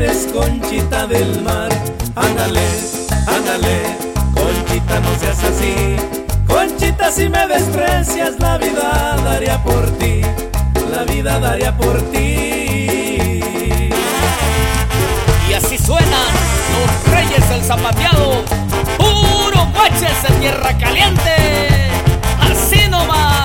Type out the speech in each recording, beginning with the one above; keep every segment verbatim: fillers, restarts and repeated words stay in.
eres Conchita del mar. Ándale, ándale, Conchita, no seas así. Conchita, si me desprecias, la vida daría por ti, la vida daría por ti. Y así suenan los reyes del zapateado, puro guaches de tierra caliente. Así nomás.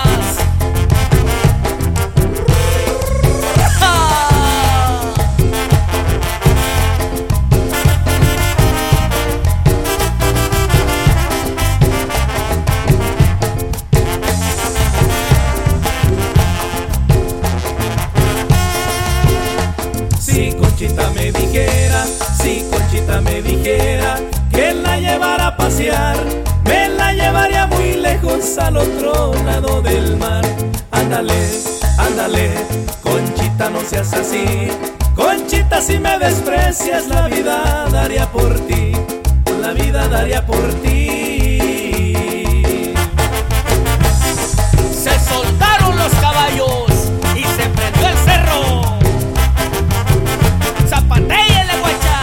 Si Conchita me dijera, si Conchita me dijera que la llevara a pasear, me la llevaría muy lejos al otro lado del mar. Ándale, ándale, Conchita, no seas así. Conchita, si me desprecias, la vida daría por ti, la vida daría por ti. Se soltaron los caballos y se prendió el cerro. ¡Zapatéyele, guacha!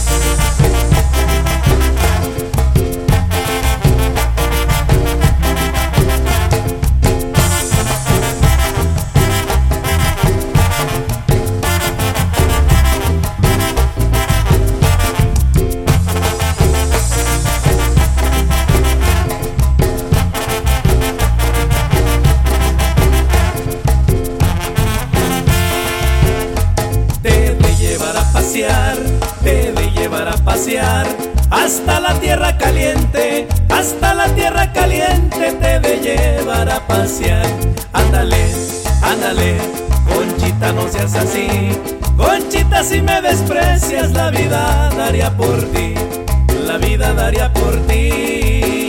Te de llevar a pasear hasta la tierra caliente, hasta la tierra caliente te de llevar a pasear. Ándale, ándale, Conchita, no seas así. Conchita, si me desprecias, la vida daría por ti, la vida daría por ti.